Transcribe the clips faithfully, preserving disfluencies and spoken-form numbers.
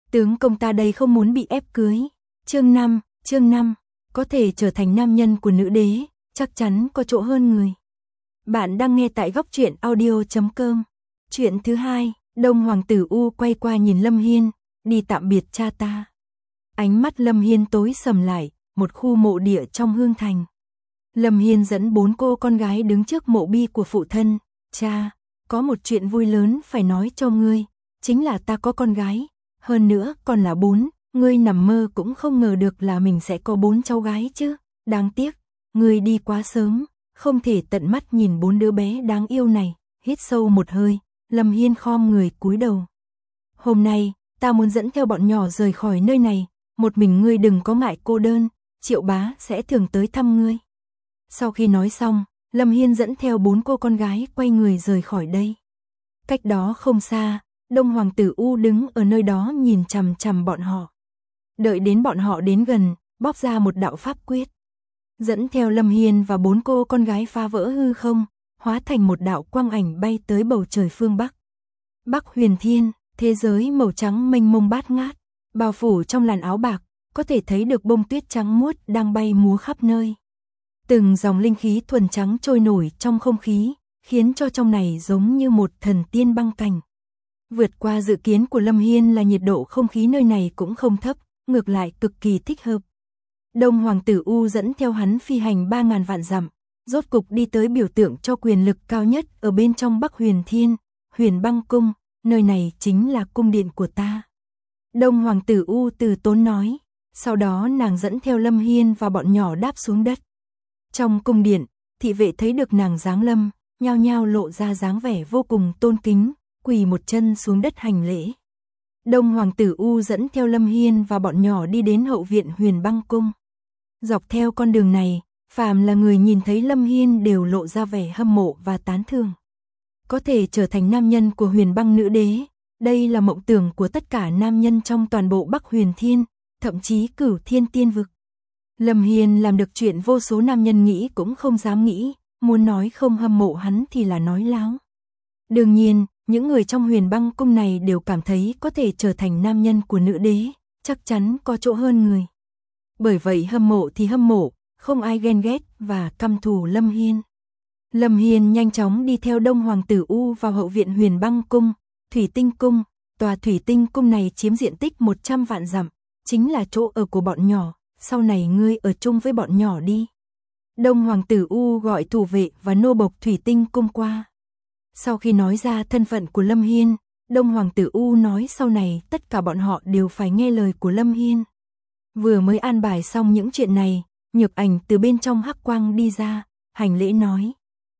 Tướng công ta đây không muốn bị ép cưới. Chương năm, chương năm, có thể trở thành nam nhân của nữ đế, chắc chắn có chỗ hơn người. Bạn đang nghe tại góc truyện audio chấm com. Chuyện thứ hai, Đông Hoàng tử U quay qua nhìn Lâm Hiên, đi tạm biệt cha ta. Ánh mắt Lâm Hiên tối sầm lại, một khu mộ địa trong Hương Thành. Lâm Hiên dẫn bốn cô con gái đứng trước mộ bi của phụ thân. Cha, có một chuyện vui lớn phải nói cho ngươi, chính là ta có con gái, hơn nữa còn là bốn, ngươi nằm mơ cũng không ngờ được là mình sẽ có bốn cháu gái chứ, đáng tiếc, ngươi đi quá sớm, không thể tận mắt nhìn bốn đứa bé đáng yêu này. Hít sâu một hơi, Lâm Hiên khom người cúi đầu. Hôm nay, ta muốn dẫn theo bọn nhỏ rời khỏi nơi này, một mình ngươi đừng có ngại cô đơn, Triệu bá sẽ thường tới thăm ngươi. Sau khi nói xong, Lâm Hiên dẫn theo bốn cô con gái quay người rời khỏi đây. Cách đó không xa, Đông Hoàng tử U đứng ở nơi đó nhìn chằm chằm bọn họ. Đợi đến bọn họ đến gần, bóp ra một đạo pháp quyết. Dẫn theo Lâm Hiên và bốn cô con gái phá vỡ hư không, hóa thành một đạo quang ảnh bay tới bầu trời phương Bắc. Bắc Huyền Thiên, thế giới màu trắng mênh mông bát ngát, bao phủ trong làn áo bạc, có thể thấy được bông tuyết trắng muốt đang bay múa khắp nơi. Từng dòng linh khí thuần trắng trôi nổi trong không khí, khiến cho trong này giống như một thần tiên băng cảnh. Vượt qua dự kiến của Lâm Hiên là nhiệt độ không khí nơi này cũng không thấp, ngược lại cực kỳ thích hợp. Đông Hoàng tử U dẫn theo hắn phi hành ba ngàn vạn dặm, rốt cục đi tới biểu tượng cho quyền lực cao nhất ở bên trong Bắc Huyền Thiên, Huyền Băng Cung, nơi này chính là cung điện của ta. Đông Hoàng tử U từ tốn nói, sau đó nàng dẫn theo Lâm Hiên và bọn nhỏ đáp xuống đất. Trong cung điện, thị vệ thấy được nàng giáng lâm, nhao nhao lộ ra dáng vẻ vô cùng tôn kính, quỳ một chân xuống đất hành lễ. Đông Hoàng tử U dẫn theo Lâm Hiên và bọn nhỏ đi đến hậu viện Huyền Băng Cung. Dọc theo con đường này, phàm là người nhìn thấy Lâm Hiên đều lộ ra vẻ hâm mộ và tán thưởng. Có thể trở thành nam nhân của Huyền Băng nữ đế, đây là mộng tưởng của tất cả nam nhân trong toàn bộ Bắc Huyền Thiên, thậm chí Cửu Thiên Tiên vực. Lâm Hiên làm được chuyện vô số nam nhân nghĩ cũng không dám nghĩ, muốn nói không hâm mộ hắn thì là nói láo. Đương nhiên, những người trong Huyền Băng Cung này đều cảm thấy có thể trở thành nam nhân của nữ đế, chắc chắn có chỗ hơn người. Bởi vậy hâm mộ thì hâm mộ, không ai ghen ghét và căm thù Lâm Hiên. Lâm Hiên nhanh chóng đi theo Đông Hoàng tử U vào hậu viện Huyền Băng Cung, Thủy Tinh Cung. Tòa Thủy Tinh Cung này chiếm diện tích một trăm vạn dặm, chính là chỗ ở của bọn nhỏ, sau này ngươi ở chung với bọn nhỏ đi. Đông Hoàng tử U gọi thủ vệ và nô bộc Thủy Tinh Cung qua. Sau khi nói ra thân phận của Lâm Hiên, Đông Hoàng tử U nói sau này tất cả bọn họ đều phải nghe lời của Lâm Hiên. Vừa mới an bài xong những chuyện này, Nhược Ảnh từ bên trong hắc quang đi ra, hành lễ nói.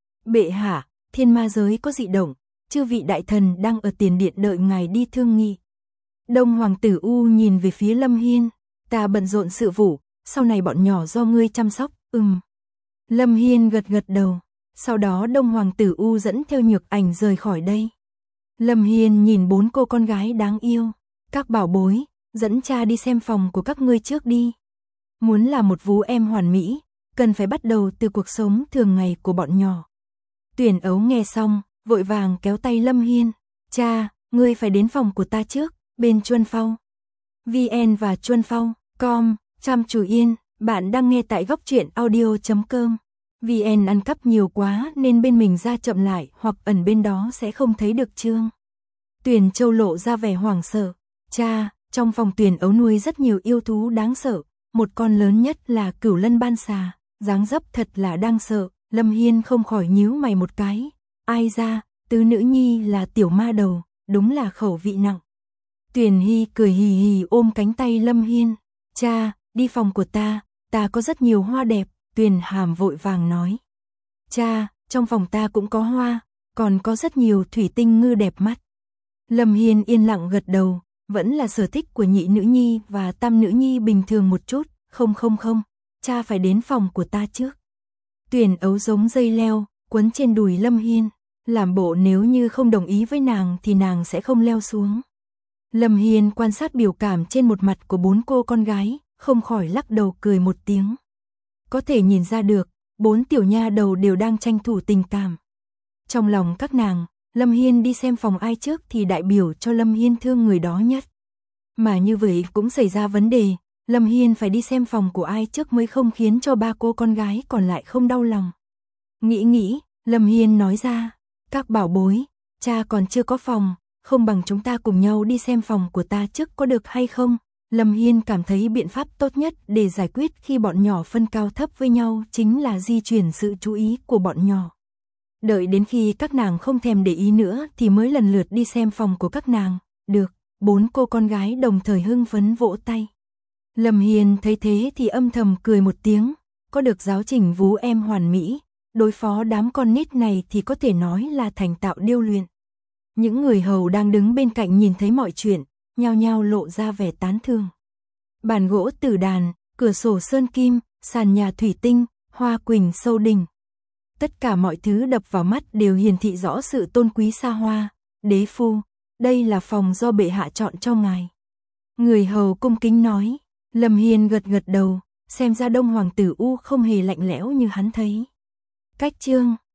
Bệ hạ, thiên ma giới có dị động, chư vị đại thần đang ở tiền điện đợi ngài đi thương nghị. Đông Hoàng tử U nhìn về phía Lâm Hiên, ta bận rộn sự vụ, sau này bọn nhỏ do ngươi chăm sóc, ừm. Lâm Hiên gật gật đầu, sau đó Đông Hoàng tử U dẫn theo Nhược Ảnh rời khỏi đây. Lâm Hiên nhìn bốn cô con gái đáng yêu, các bảo bối, dẫn cha đi xem phòng của các ngươi trước đi. Muốn là một vú em hoàn mỹ, cần phải bắt đầu từ cuộc sống thường ngày của bọn nhỏ. Tuyển Ấu nghe xong, vội vàng kéo tay Lâm Hiên, cha, ngươi phải đến phòng của ta trước, bên Chuân Phao. vê en và Chuân Phao, com, chăm chú yên, bạn đang nghe tại góc truyện audio chấm com. vê en ăn cắp nhiều quá nên bên mình ra chậm lại hoặc ẩn bên đó sẽ không thấy được chương. Tuyển Châu lộ ra vẻ hoảng sợ, cha, trong phòng Tuyển Ấu nuôi rất nhiều yêu thú đáng sợ, một con lớn nhất là Cửu Lân Ban Xà, dáng dấp thật là đáng sợ. Lâm Hiên không khỏi nhíu mày một cái, ai ra, tứ nữ nhi là tiểu ma đầu, đúng là khẩu vị nặng. Tuyển Hy cười hì hì ôm cánh tay Lâm Hiên, cha, đi phòng của ta, ta có rất nhiều hoa đẹp. Tuyển Hàm vội vàng nói, cha, trong phòng ta cũng có hoa, còn có rất nhiều thủy tinh ngư đẹp mắt. Lâm Hiên yên lặng gật đầu, vẫn là sở thích của nhị nữ nhi và tam nữ nhi bình thường một chút, không không không, cha phải đến phòng của ta trước. Tuyển Ấu giống dây leo, quấn trên đùi Lâm Hiên, làm bộ nếu như không đồng ý với nàng thì nàng sẽ không leo xuống. Lâm Hiên quan sát biểu cảm trên một mặt của bốn cô con gái, không khỏi lắc đầu cười một tiếng. Có thể nhìn ra được, bốn tiểu nha đầu đều đang tranh thủ tình cảm. Trong lòng các nàng, Lâm Hiên đi xem phòng ai trước thì đại biểu cho Lâm Hiên thương người đó nhất. Mà như vậy cũng xảy ra vấn đề, Lâm Hiên phải đi xem phòng của ai trước mới không khiến cho ba cô con gái còn lại không đau lòng. Nghĩ nghĩ, Lâm Hiên nói ra, các bảo bối, cha còn chưa có phòng, không bằng chúng ta cùng nhau đi xem phòng của ta trước có được hay không? Lâm Hiên cảm thấy biện pháp tốt nhất để giải quyết khi bọn nhỏ phân cao thấp với nhau chính là di chuyển sự chú ý của bọn nhỏ. Đợi đến khi các nàng không thèm để ý nữa thì mới lần lượt đi xem phòng của các nàng. Được, bốn cô con gái đồng thời hưng phấn vỗ tay. Lâm Hiên thấy thế thì âm thầm cười một tiếng, có được giáo trình vú em hoàn mỹ, đối phó đám con nít này thì có thể nói là thành tạo điêu luyện. Những người hầu đang đứng bên cạnh nhìn thấy mọi chuyện, nhao nhao lộ ra vẻ tán thưởng. Bàn gỗ tử đàn, cửa sổ sơn kim, sàn nhà thủy tinh, hoa quỳnh sâu đỉnh. Tất cả mọi thứ đập vào mắt đều hiển thị rõ sự tôn quý xa hoa. Đế phu, đây là phòng do bệ hạ chọn cho ngài. Người hầu cung kính nói. Lâm Hiên gật gật đầu, xem ra Đông Hoàng tử U không hề lạnh lẽo như hắn thấy. Cách chương